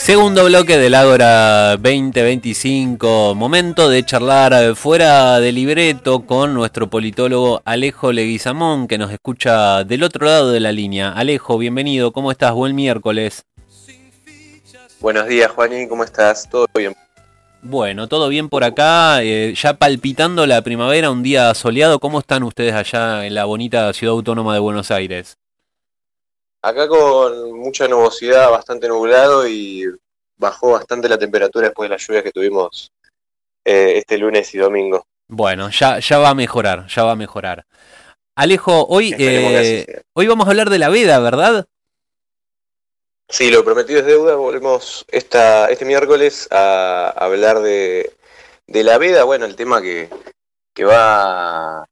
Segundo bloque del Ágora 2025, momento de charlar fuera de libreto con nuestro politólogo Alejo Leguizamón, que nos escucha del otro lado de la línea. Alejo, bienvenido, ¿cómo estás? Buen miércoles. Buenos días, Juanín, ¿cómo estás? ¿Todo bien? Bueno, todo bien por acá, ya palpitando la primavera, un día soleado. ¿Cómo están ustedes allá en la bonita ciudad autónoma de Buenos Aires? Acá con mucha nubosidad, bastante nublado y bajó bastante la temperatura después de las lluvias que tuvimos este lunes y domingo. Bueno, ya va a mejorar, ya va a mejorar. Alejo, Esperemos que así sea. hoy vamos a hablar de la veda, ¿verdad? Sí, lo prometido es deuda. Volvemos este miércoles a hablar de la veda. Bueno, el tema que va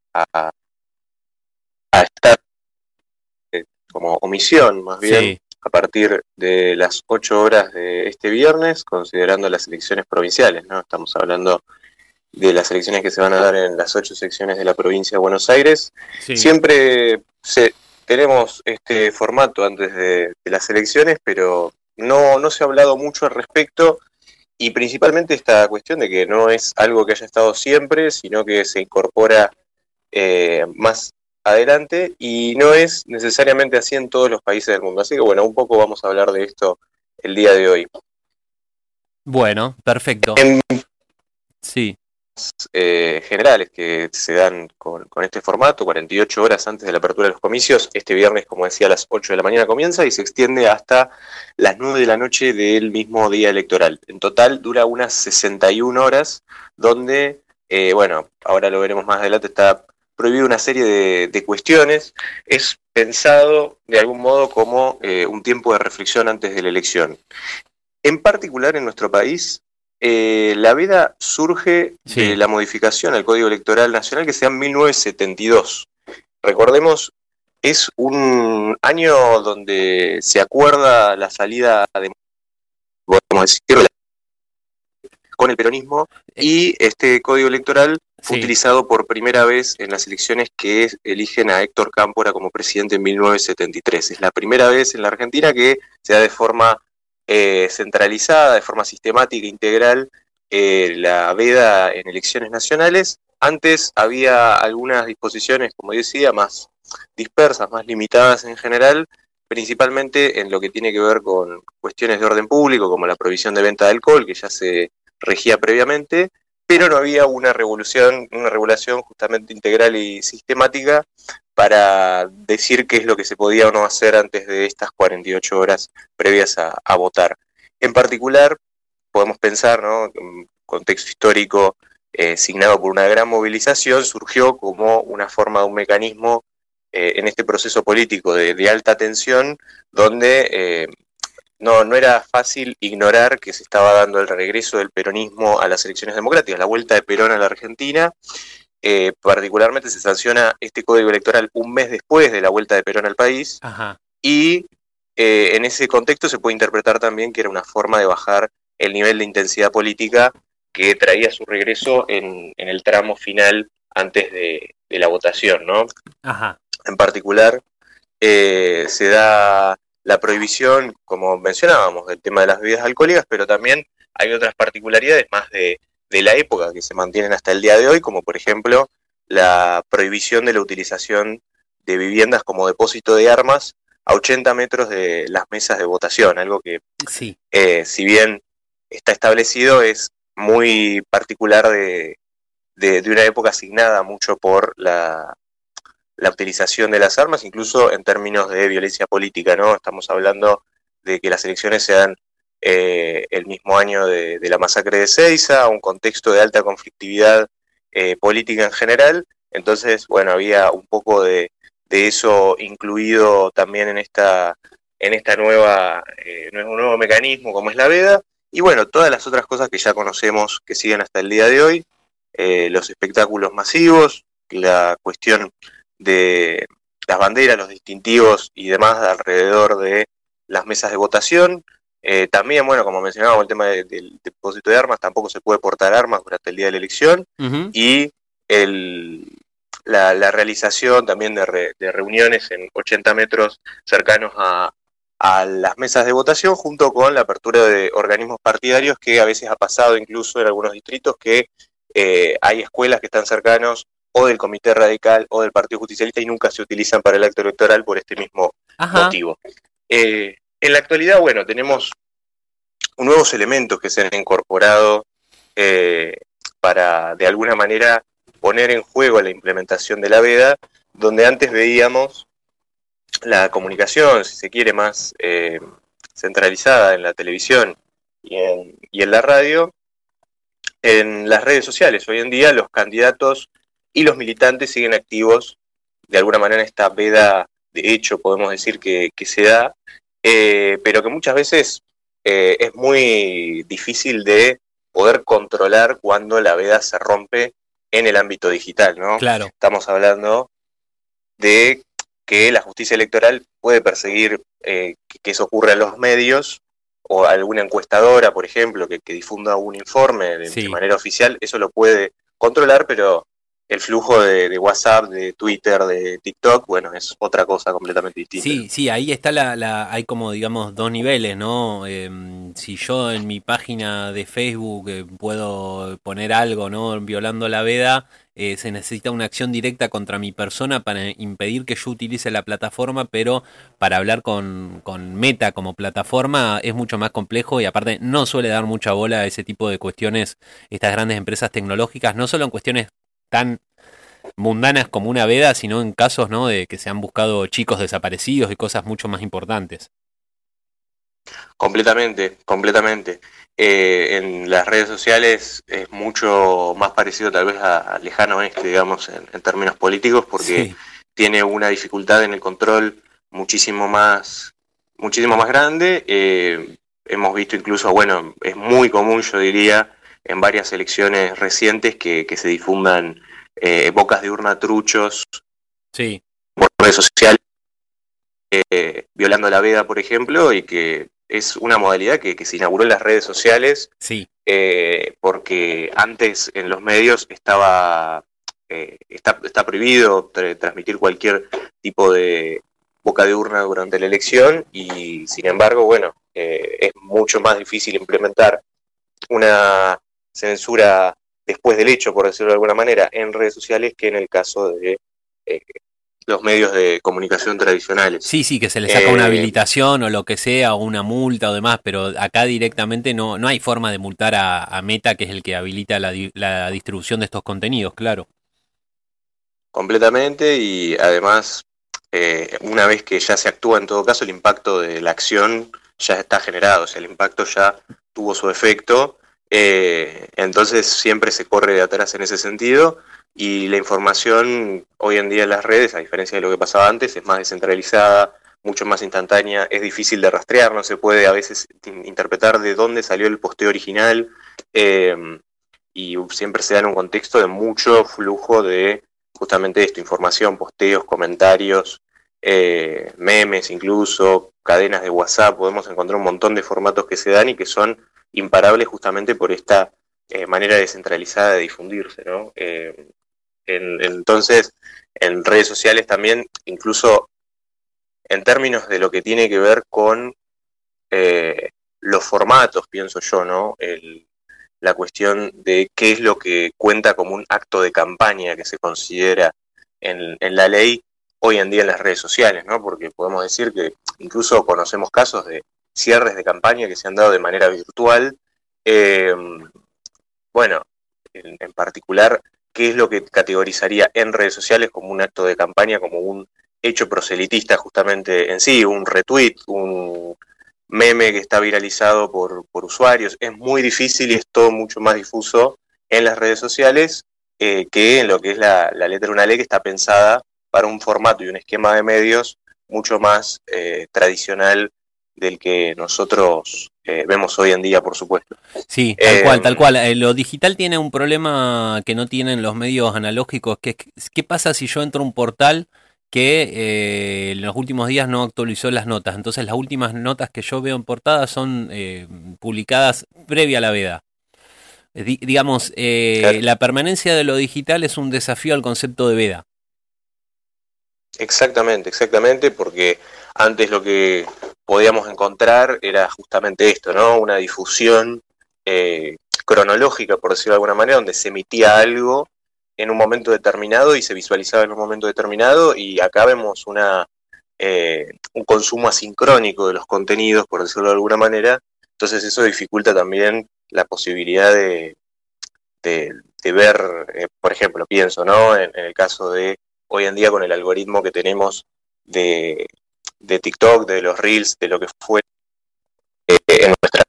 a estar como omisión, más bien, Sí. a partir de las 8 horas de este viernes, considerando las elecciones provinciales, ¿no? Estamos hablando de las elecciones que se van a dar en las 8 secciones de la provincia de Buenos Aires. Sí. Siempre tenemos este formato antes de las elecciones, pero no se ha hablado mucho al respecto, y principalmente esta cuestión de que no es algo que haya estado siempre, sino que se incorpora más adelante, y no es necesariamente así en todos los países del mundo. Así que bueno, un poco vamos a hablar de esto el día de hoy. Bueno, perfecto. En Sí, generales que se dan con este formato, 48 horas antes de la apertura de los comicios. Este viernes, como decía, a las 8 de la mañana comienza y se extiende hasta las 9 de la noche del mismo día electoral. En total dura unas 61 horas, donde, bueno, ahora lo veremos más adelante, está prohibido una serie de cuestiones. Es pensado de algún modo como un tiempo de reflexión antes de la elección. En particular en nuestro país, la veda surge de la modificación al Código Electoral Nacional que se da en 1972. Recordemos, es un año donde se acuerda la salida de, podemos decirlo, con el peronismo, y este Código Electoral fue utilizado por primera vez en las elecciones que eligen a Héctor Cámpora como presidente en 1973. Es la primera vez en la Argentina que se da de forma centralizada, de forma sistemática, integral, la veda en elecciones nacionales. Antes había algunas disposiciones, como decía, más dispersas, más limitadas en general, principalmente en lo que tiene que ver con cuestiones de orden público, como la prohibición de venta de alcohol, que ya se regía previamente, pero no había una regulación justamente integral y sistemática para decir qué es lo que se podía o no hacer antes de estas 48 horas previas a votar. En particular, podemos pensar, ¿no?, un contexto histórico signado por una gran movilización, surgió como una forma de un mecanismo en este proceso político de alta tensión, donde no era fácil ignorar que se estaba dando el regreso del peronismo a las elecciones democráticas, la vuelta de Perón a la Argentina. Particularmente se sanciona este código electoral un mes después de la vuelta de Perón al país. Ajá. Y en ese contexto se puede interpretar también que era una forma de bajar el nivel de intensidad política que traía su regreso en el tramo final antes de la votación, ¿no? Ajá. En particular, se da la prohibición, como mencionábamos, del tema de las bebidas alcohólicas, pero también hay otras particularidades más de la época que se mantienen hasta el día de hoy, como por ejemplo la prohibición de la utilización de viviendas como depósito de armas a 80 metros de las mesas de votación, algo que, Sí. Si bien está establecido, es muy particular de una época asignada mucho por la utilización de las armas, incluso en términos de violencia política, ¿no? Estamos hablando de que las elecciones se dan el mismo año de la masacre de Seiza, un contexto de alta conflictividad política en general. Entonces, bueno, había un poco de eso incluido también en esta nueva un nuevo mecanismo como es la veda. Y bueno, todas las otras cosas que ya conocemos que siguen hasta el día de hoy, los espectáculos masivos, la cuestión de las banderas, los distintivos y demás alrededor de las mesas de votación. También, bueno, como mencionábamos, el tema del depósito de armas, tampoco se puede portar armas durante el día de la elección. Uh-huh. Y la realización también de reuniones en 80 metros cercanos a a las mesas de votación, junto con la apertura de organismos partidarios, que a veces ha pasado incluso en algunos distritos que hay escuelas que están cercanos o del Comité Radical o del Partido Justicialista y nunca se utilizan para el acto electoral por este mismo motivo. En la actualidad, bueno, tenemos nuevos elementos que se han incorporado para, de alguna manera, poner en juego la implementación de la veda, donde antes veíamos la comunicación, si se quiere, más centralizada en la televisión y en la radio, en las redes sociales. Hoy en día los candidatos y los militantes siguen activos. De alguna manera esta veda, de hecho, podemos decir que se da, pero que muchas veces es muy difícil de poder controlar cuando la veda se rompe en el ámbito digital, ¿no? Claro. Estamos hablando de que la justicia electoral puede perseguir que eso ocurra en los medios, o alguna encuestadora, por ejemplo, que difunda un informe de manera oficial, eso lo puede controlar, pero el flujo de WhatsApp, de Twitter, de TikTok, bueno, es otra cosa completamente distinta. Sí, ahí está hay como, digamos, dos niveles, ¿no? Si yo en mi página de Facebook puedo poner algo, ¿no? Violando la veda, se necesita una acción directa contra mi persona para impedir que yo utilice la plataforma, pero para hablar con Meta como plataforma es mucho más complejo y aparte no suele dar mucha bola a ese tipo de cuestiones estas grandes empresas tecnológicas, no solo en cuestiones tan mundanas como una veda, sino en casos, ¿no?, de que se han buscado chicos desaparecidos y cosas mucho más importantes. Completamente. En las redes sociales es mucho más parecido tal vez a lejano oeste, digamos, en términos políticos, porque tiene una dificultad en el control muchísimo más grande. Hemos visto incluso, bueno, es muy común, yo diría, en varias elecciones recientes que se difundan bocas de urna truchos por redes sociales, violando la veda, por ejemplo, y que es una modalidad que se inauguró en las redes sociales, porque antes en los medios está prohibido transmitir cualquier tipo de boca de urna durante la elección, y sin embargo, bueno, es mucho más difícil implementar una censura después del hecho, por decirlo de alguna manera, en redes sociales que en el caso de los medios de comunicación tradicionales. Sí, que se le saca una habilitación o lo que sea, o una multa o demás, pero acá directamente no hay forma de multar a Meta, que es el que habilita la distribución de estos contenidos, claro. Completamente, y además, una vez que ya se actúa, en todo caso, el impacto de la acción ya está generado, o sea, el impacto ya tuvo su efecto, entonces siempre se corre de atrás en ese sentido, y la información hoy en día en las redes, a diferencia de lo que pasaba antes, es más descentralizada, mucho más instantánea, es difícil de rastrear, no se puede a veces interpretar de dónde salió el posteo original, y siempre se da en un contexto de mucho flujo de justamente esto, información, posteos, comentarios, memes incluso, cadenas de WhatsApp. Podemos encontrar un montón de formatos que se dan y que son imparables justamente por esta manera descentralizada de difundirse, ¿no? Entonces, en redes sociales también, incluso en términos de lo que tiene que ver con los formatos, pienso yo, ¿no? La cuestión de qué es lo que cuenta como un acto de campaña que se considera en la ley hoy en día en las redes sociales, ¿no? Porque podemos decir que incluso conocemos casos de cierres de campaña que se han dado de manera virtual. Bueno, en particular, ¿qué es lo que categorizaría en redes sociales como un acto de campaña, como un hecho proselitista justamente en sí, un retweet, un meme que está viralizado por usuarios? Es muy difícil y es todo mucho más difuso en las redes sociales que en lo que es la letra de una ley que está pensada para un formato y un esquema de medios mucho más tradicional del que nosotros vemos hoy en día, por supuesto. Sí, tal cual. Lo digital tiene un problema que no tienen los medios analógicos, que es ¿qué pasa si yo entro a un portal que en los últimos días no actualizó las notas? Entonces las últimas notas que yo veo en portada son publicadas previa a la veda. Digamos, claro. La permanencia de lo digital es un desafío al concepto de veda. Exactamente, porque Antes lo que podíamos encontrar era justamente esto, ¿no? Una difusión cronológica, por decirlo de alguna manera, donde se emitía algo en un momento determinado y se visualizaba en un momento determinado, y acá vemos un consumo asincrónico de los contenidos, por decirlo de alguna manera. Entonces eso dificulta también la posibilidad de ver, por ejemplo, pienso, ¿no? En el caso de hoy en día con el algoritmo que tenemos de TikTok, de los Reels, de lo que fue en nuestra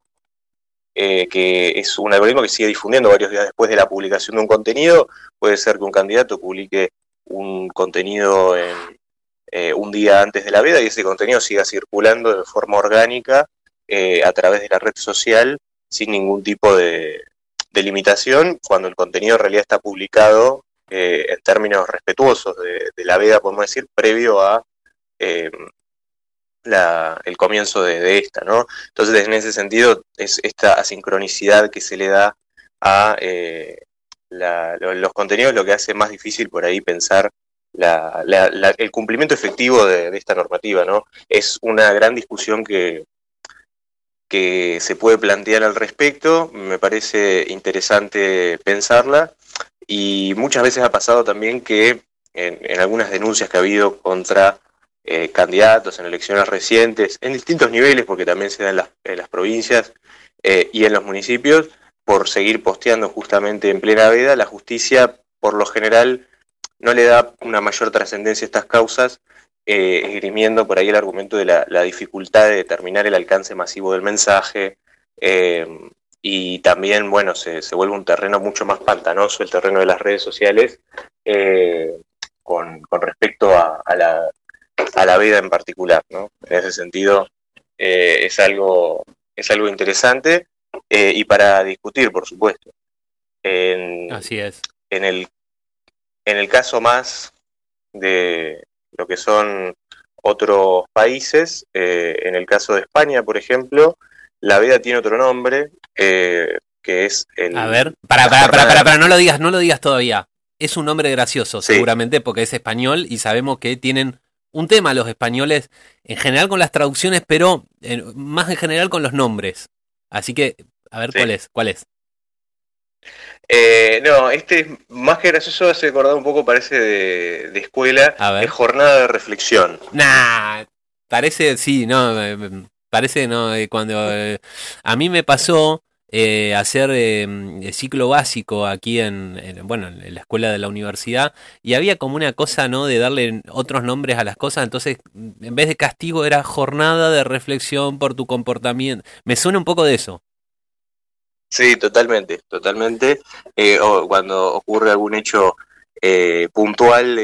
que es un algoritmo que sigue difundiendo varios días después de la publicación de un contenido. Puede ser que un candidato publique un contenido un día antes de la veda y ese contenido siga circulando de forma orgánica a través de la red social sin ningún tipo de limitación, cuando el contenido en realidad está publicado en términos respetuosos de la veda, podemos decir, previo a el comienzo de esta, ¿no? Entonces, en ese sentido, es esta asincronicidad que se le da a los contenidos lo que hace más difícil por ahí pensar el cumplimiento efectivo de esta normativa, ¿no? Es una gran discusión que se puede plantear al respecto, me parece interesante pensarla, y muchas veces ha pasado también que en algunas denuncias que ha habido contra candidatos en elecciones recientes, en distintos niveles, porque también se da en las provincias y en los municipios, por seguir posteando justamente en plena veda, la justicia por lo general no le da una mayor trascendencia a estas causas, esgrimiendo por ahí el argumento de la dificultad de determinar el alcance masivo del mensaje, y también, bueno, se vuelve un terreno mucho más pantanoso, el terreno de las redes sociales, con respecto a la veda en particular, ¿no? En ese sentido, es algo interesante y para discutir, por supuesto. Así es. En el caso más de lo que son otros países, en el caso de España, por ejemplo, la veda tiene otro nombre, que es el... A ver, para, no lo digas todavía. Es un nombre gracioso, sí, seguramente, porque es español y sabemos que tienen un tema los españoles, en general con las traducciones, pero más en general con los nombres. Así que, a ver, sí. ¿cuál es? No, más que gracioso, hace recordar un poco, parece de escuela, A ver. es jornada de reflexión. Nah, parece, sí, no, parece, no, cuando a mí me pasó hacer ciclo básico aquí bueno, en la escuela de la universidad, y había como una cosa, ¿no?, de darle otros nombres a las cosas, entonces en vez de castigo era jornada de reflexión por tu comportamiento. Me suena un poco de eso. Sí, totalmente. O cuando ocurre algún hecho puntual,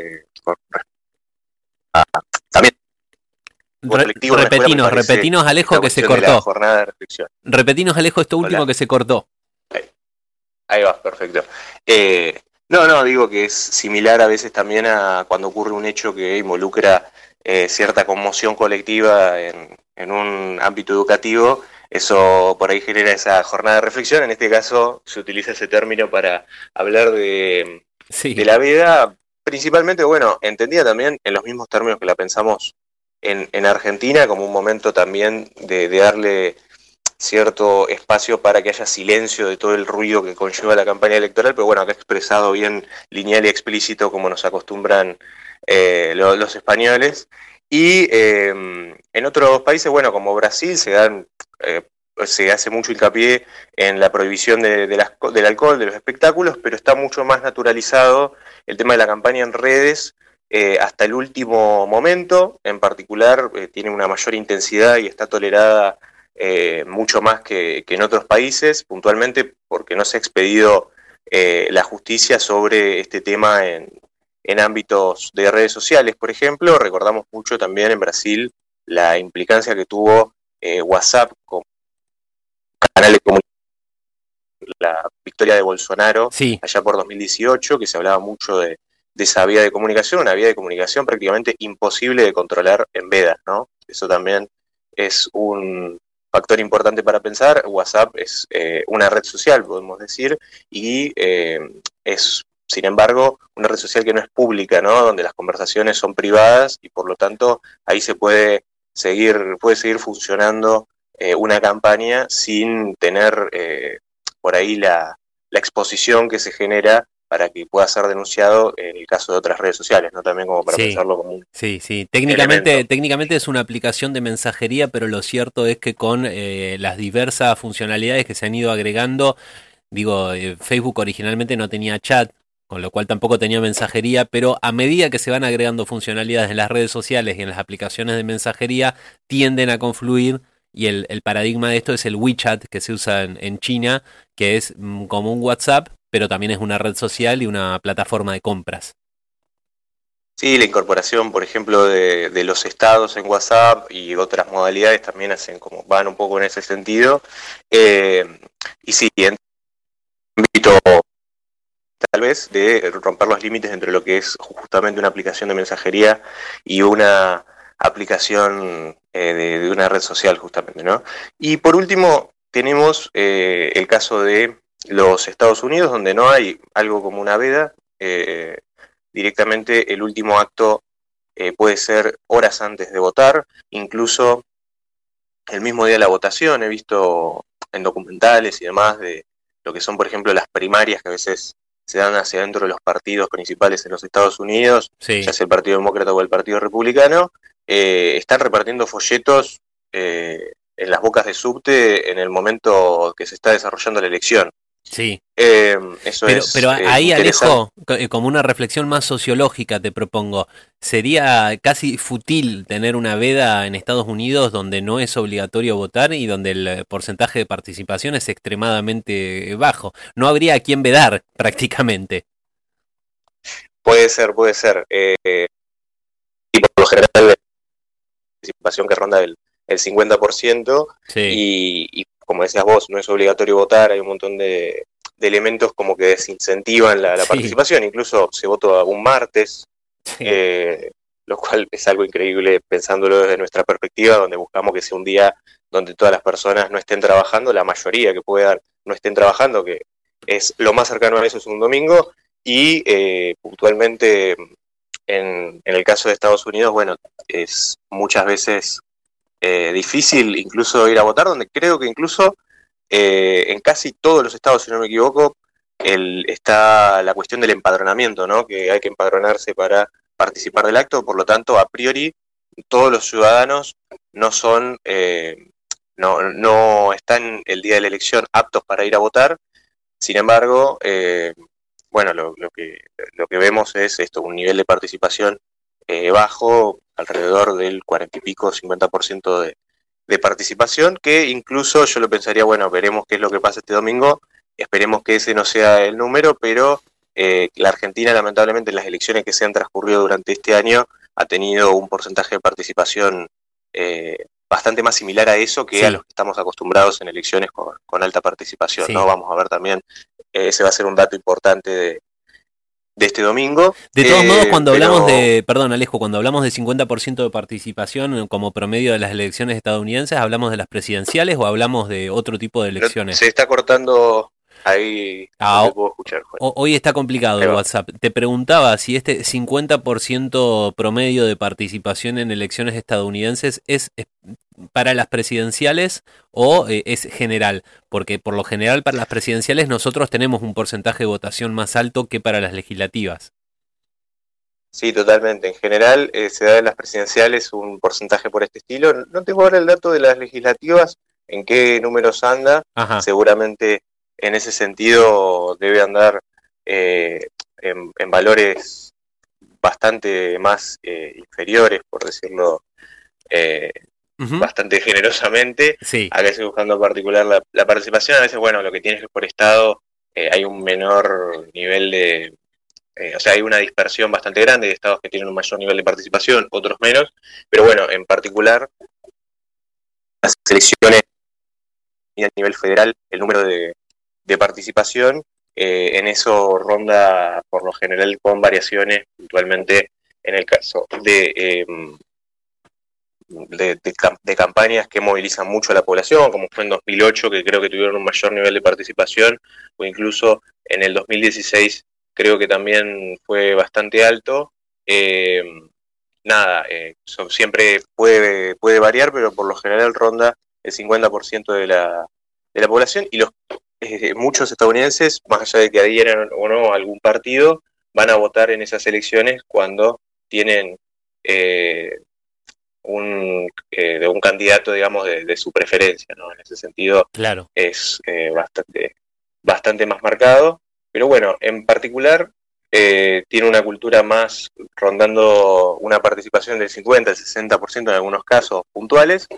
también colectivo, repetinos, Alejo, que se cortó. Jornada de reflexión. Repetinos, Alejo, esto último. Hola. Que se cortó. Ahí va, perfecto. No, digo que es similar a veces también a cuando ocurre un hecho que involucra cierta conmoción colectiva en un ámbito educativo. Eso por ahí genera esa jornada de reflexión. En este caso se utiliza ese término para hablar de la veda, principalmente, bueno, entendida también en los mismos términos que la pensamos en Argentina, como un momento también de darle cierto espacio para que haya silencio de todo el ruido que conlleva la campaña electoral, pero bueno, acá expresado bien lineal y explícito como nos acostumbran los españoles. Y en otros países, bueno, como Brasil, se hace mucho hincapié en la prohibición del alcohol, de los espectáculos, pero está mucho más naturalizado el tema de la campaña en redes hasta el último momento. En particular, tiene una mayor intensidad y está tolerada mucho más que en otros países, puntualmente porque no se ha expedido la justicia sobre este tema en ámbitos de redes sociales, por ejemplo. Recordamos mucho también en Brasil la implicancia que tuvo WhatsApp como canal de comunicación, la victoria de Bolsonaro, sí, allá por 2018, que se hablaba mucho de esa vía de comunicación, una vía de comunicación prácticamente imposible de controlar en vedas, ¿no? Eso también es un factor importante para pensar. WhatsApp es una red social, podemos decir, y es sin embargo, una red social que no es pública, ¿no? Donde las conversaciones son privadas y por lo tanto ahí puede seguir funcionando una campaña sin tener por ahí la exposición que se genera para que pueda ser denunciado en el caso de otras redes sociales, ¿no? También como para Sí, pensarlo como un sí. elemento. Técnicamente es una aplicación de mensajería, pero lo cierto es que con las diversas funcionalidades que se han ido agregando, digo, Facebook originalmente no tenía chat, con lo cual tampoco tenía mensajería, pero a medida que se van agregando funcionalidades en las redes sociales y en las aplicaciones de mensajería, tienden a confluir. Y el paradigma de esto es el WeChat que se usa en China, que es como un WhatsApp, pero también es una red social y una plataforma de compras. Sí, la incorporación, por ejemplo, de los estados en WhatsApp y otras modalidades también van un poco en ese sentido. Eh, y sí, en ámbito tal vez de romper los límites entre lo que es justamente una aplicación de mensajería y una aplicación de una red social justamente, ¿no? Y por último tenemos el caso de los Estados Unidos, donde no hay algo como una veda. Directamente el último acto puede ser horas antes de votar, incluso el mismo día de la votación. He visto en documentales y demás de lo que son, por ejemplo, las primarias que a veces se dan hacia dentro de los partidos principales en los Estados Unidos, Sí. ya sea el Partido Demócrata o el Partido Republicano. Están repartiendo folletos en las bocas de subte en el momento que se está desarrollando la elección. Sí. Eso Pero es ahí, interesante. Alejo, como una reflexión más sociológica te propongo, ¿sería casi fútil tener una veda en Estados Unidos donde no es obligatorio votar y donde el porcentaje de participación es extremadamente bajo? No habría a quién vedar prácticamente. Puede ser, puede ser. Y por lo general la participación que ronda el 50%, Sí, y como decías vos, no es obligatorio votar, hay un montón de elementos como que desincentivan la sí, participación, incluso se vota un martes, sí, eh, lo cual es algo increíble pensándolo desde nuestra perspectiva, donde buscamos que sea un día donde todas las personas no estén trabajando, la mayoría que puedan no estén trabajando, que es lo más cercano a eso es un domingo, y puntualmente en el caso de Estados Unidos, bueno, es muchas veces difícil incluso ir a votar, donde creo que incluso en casi todos los estados, si no me equivoco, está la cuestión del empadronamiento, ¿no? Que hay que empadronarse para participar del acto, por lo tanto, a priori, todos los ciudadanos no son, no están el día de la elección aptos para ir a votar. Sin embargo, bueno, lo que vemos es esto, un nivel de participación bajo, alrededor del 40 y pico, 50% de participación, que incluso yo lo pensaría, bueno, veremos qué es lo que pasa este domingo, esperemos que ese no sea el número, pero la Argentina lamentablemente en las elecciones que se han transcurrido durante este año ha tenido un porcentaje de participación bastante más similar a eso que a los sí, que estamos acostumbrados en elecciones con alta participación, ¿no? sí. Vamos a ver también, ese va a ser un dato importante de este domingo, De todos modos, cuando hablamos pero de, perdón Alejo, cuando hablamos de 50% de participación como promedio de las elecciones estadounidenses, ¿hablamos de las presidenciales o hablamos de otro tipo de se elecciones? está cortando ahí, no Ah, te puedo escuchar, Juan. hoy está complicado Ahí el va. WhatsApp. Te preguntaba si este 50% promedio de participación en elecciones estadounidenses es para las presidenciales o es general, porque por lo general para las presidenciales nosotros tenemos un porcentaje de votación más alto que para las legislativas. Sí, totalmente. En general, se da en las presidenciales un porcentaje por este estilo. No tengo ahora el dato de las legislativas, en qué números anda. Ajá. Seguramente en ese sentido debe andar en valores bastante más inferiores, por decirlo eh, Ujú. bastante generosamente. Sí, Acá estoy buscando en particular la participación. A veces, bueno, lo que tienes es por estado, hay un menor nivel de, o sea, hay una dispersión bastante grande de estados que tienen un mayor nivel de participación, otros menos, pero bueno, en particular, las elecciones y a nivel federal, el número de participación, en eso ronda por lo general con variaciones, puntualmente en el caso de campañas que movilizan mucho a la población, como fue en 2008, que creo que tuvieron un mayor nivel de participación, o incluso en el 2016 creo que también fue bastante alto. Siempre puede variar, pero por lo general ronda el 50% de la población, y muchos estadounidenses, más allá de que adhieran o no a algún partido, van a votar en esas elecciones cuando tienen de un candidato, digamos, de su preferencia, ¿no? En ese sentido, Claro. es bastante más marcado, pero bueno, en particular tiene una cultura más rondando una participación del 50, el 60% en algunos casos puntuales,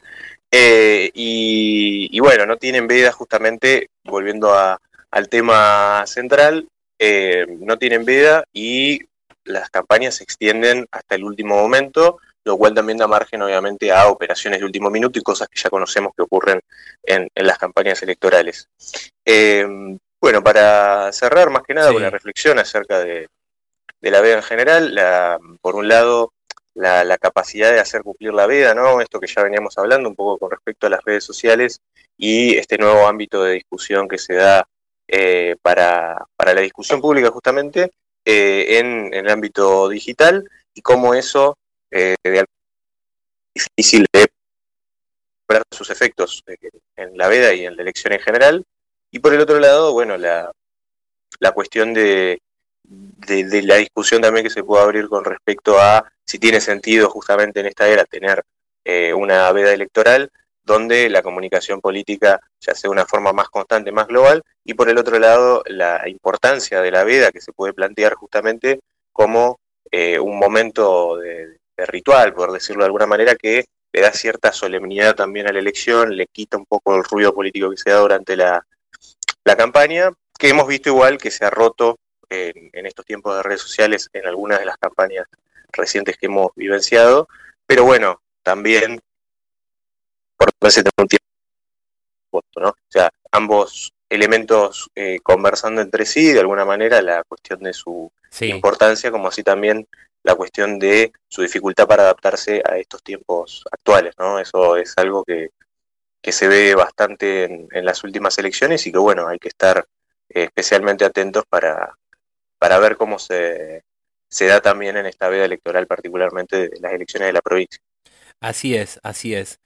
y bueno, no tienen veda, justamente, volviendo al tema central, no tienen veda y las campañas se extienden hasta el último momento, lo cual también da margen, obviamente, a operaciones de último minuto y cosas que ya conocemos que ocurren en las campañas electorales. Bueno, para cerrar, más que nada, con la reflexión acerca de la veda en general, por un lado, la capacidad de hacer cumplir la veda, ¿no? Esto que ya veníamos hablando un poco con respecto a las redes sociales y este nuevo ámbito de discusión que se da para la discusión pública, justamente, en el ámbito digital, y cómo eso de difícil de ver sus efectos en la veda y en la elección en general. Y por el otro lado, bueno, la cuestión de la discusión también que se puede abrir con respecto a si tiene sentido justamente en esta era tener una veda electoral donde la comunicación política ya sea de una forma más constante, más global, y por el otro lado la importancia de la veda, que se puede plantear justamente como un momento de ritual, por decirlo de alguna manera, que le da cierta solemnidad también a la elección, le quita un poco el ruido político que se da durante la campaña, que hemos visto igual que se ha roto en estos tiempos de redes sociales en algunas de las campañas recientes que hemos vivenciado, pero bueno, también por tener un tiempo, ¿no? O sea, ambos elementos conversando entre sí, de alguna manera, la cuestión de su importancia, como así también la cuestión de su dificultad para adaptarse a estos tiempos actuales, ¿no? Eso es algo que se ve bastante en las últimas elecciones y que, bueno, hay que estar especialmente atentos para ver cómo se da también en esta veda electoral, particularmente de las elecciones de la provincia. Así es, así es.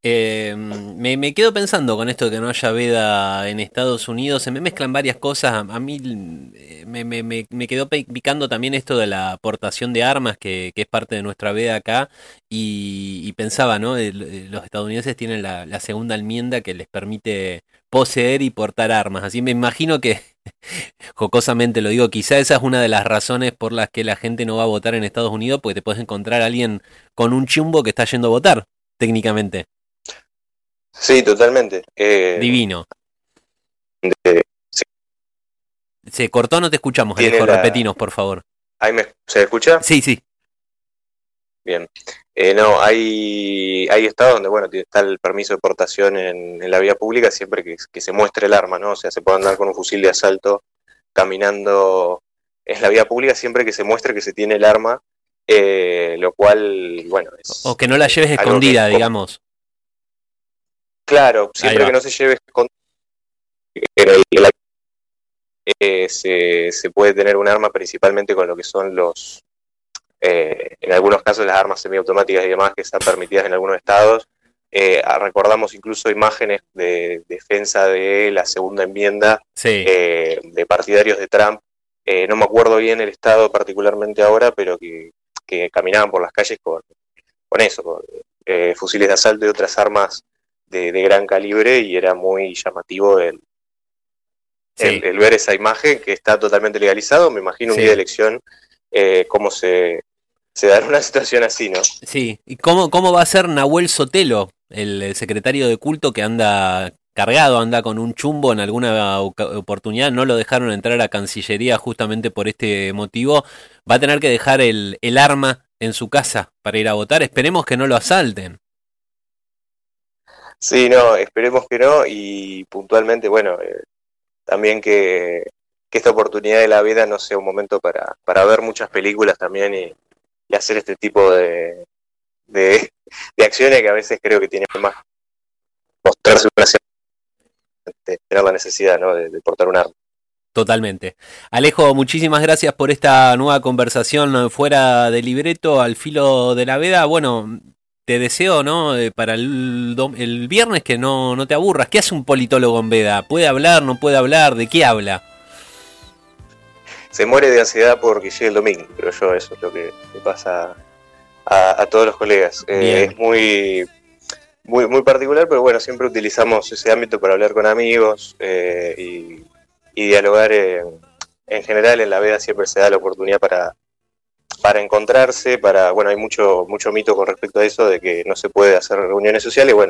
Me quedo pensando con esto de que no haya veda en Estados Unidos. Se me mezclan varias cosas. A mí me quedó picando también esto de la aportación de armas, que es parte de nuestra veda acá. Y pensaba, ¿no? Los estadounidenses tienen la segunda enmienda que les permite poseer y portar armas. Así me imagino que, jocosamente lo digo, quizá esa es una de las razones por las que la gente no va a votar en Estados Unidos, porque te puedes encontrar a alguien con un chumbo que está yendo a votar, técnicamente. Sí, totalmente. Divino. Sí, Se cortó, no te escuchamos, Alejo, repetinos, por favor. ¿Se escucha? Sí, sí. Bien. No, hay estados donde, bueno, está el permiso de portación en la vía pública siempre que se muestre el arma, ¿no? O sea, se puede andar con un fusil de asalto caminando en la vía pública siempre que se muestre que se tiene el arma, lo cual, bueno, es... O que no la lleves escondida, digamos. Claro, siempre que no se lleve escondida, se puede tener un arma principalmente con lo que son en algunos casos las armas semiautomáticas y demás que están permitidas en algunos estados. Recordamos incluso imágenes de defensa de la segunda enmienda de partidarios de Trump. No me acuerdo bien el estado particularmente ahora, pero que caminaban por las calles con eso, con fusiles de asalto y otras armas de gran calibre, y era muy llamativo el ver esa imagen que está totalmente legalizado. Me imagino un día de elección cómo se dará una situación así, ¿no? Sí, ¿y cómo va a ser Nahuel Sotelo, el secretario de culto que anda cargado, anda con un chumbo en alguna oportunidad? No lo dejaron entrar a Cancillería justamente por este motivo. Va a tener que dejar el arma en su casa para ir a votar. Esperemos que no lo asalten. Sí, no, esperemos que no, y puntualmente, bueno, también que esta oportunidad de la vida no sea un momento para ver muchas películas también y hacer este tipo de acciones que a veces creo que tienen más mostrarse una tener la necesidad, ¿no? de portar un arma. Totalmente. Alejo, muchísimas gracias por esta nueva conversación fuera de libreto, al filo de la veda. Bueno, te deseo, ¿no? Para el viernes que no te aburras. ¿Qué hace un politólogo en veda? ¿Puede hablar, no puede hablar? ¿De qué habla? Se muere de ansiedad porque llegue el domingo, pero eso es lo que le pasa a todos los colegas. Es muy particular, pero bueno, siempre utilizamos ese ámbito para hablar con amigos y dialogar. En general en la veda siempre se da la oportunidad para encontrarse, hay mucho mito con respecto a eso de que no se puede hacer reuniones sociales. Bueno,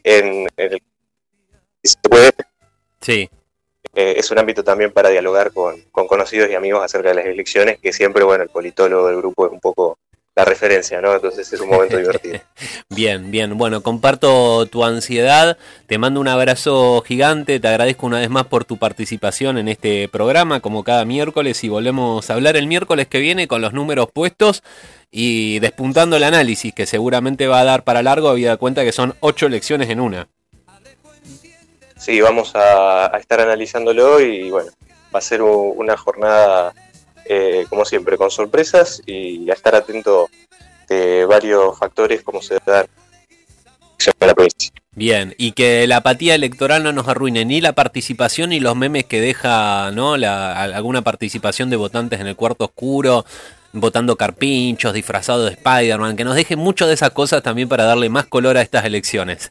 se puede. Sí. Es un ámbito también para dialogar con conocidos y amigos acerca de las elecciones, que siempre, el politólogo del grupo es un poco la referencia, ¿no? Entonces es un momento divertido. Bien. Bueno, comparto tu ansiedad, te mando un abrazo gigante, te agradezco una vez más por tu participación en este programa, como cada miércoles, y volvemos a hablar el miércoles que viene con los números puestos y despuntando el análisis, que seguramente va a dar para largo, habida cuenta que son 8 elecciones en una. Sí, vamos a estar analizándolo y va a ser una jornada, como siempre, con sorpresas y a estar atento de varios factores como se da en la provincia. Bien, y que la apatía electoral no nos arruine ni la participación ni los memes que deja, ¿no? Alguna participación de votantes en el cuarto oscuro, votando carpinchos, disfrazados de Spider-Man, que nos deje mucho de esas cosas también para darle más color a estas elecciones.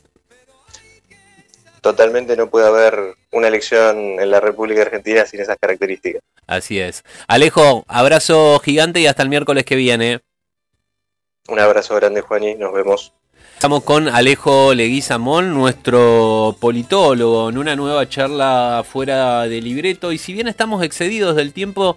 Totalmente no puede haber una elección en la República Argentina sin esas características. Así es. Alejo, abrazo gigante y hasta el miércoles que viene. Un abrazo grande, Juani, nos vemos. Estamos con Alejo Leguizamón, nuestro politólogo, en una nueva charla fuera de libreto. Y si bien estamos excedidos del tiempo,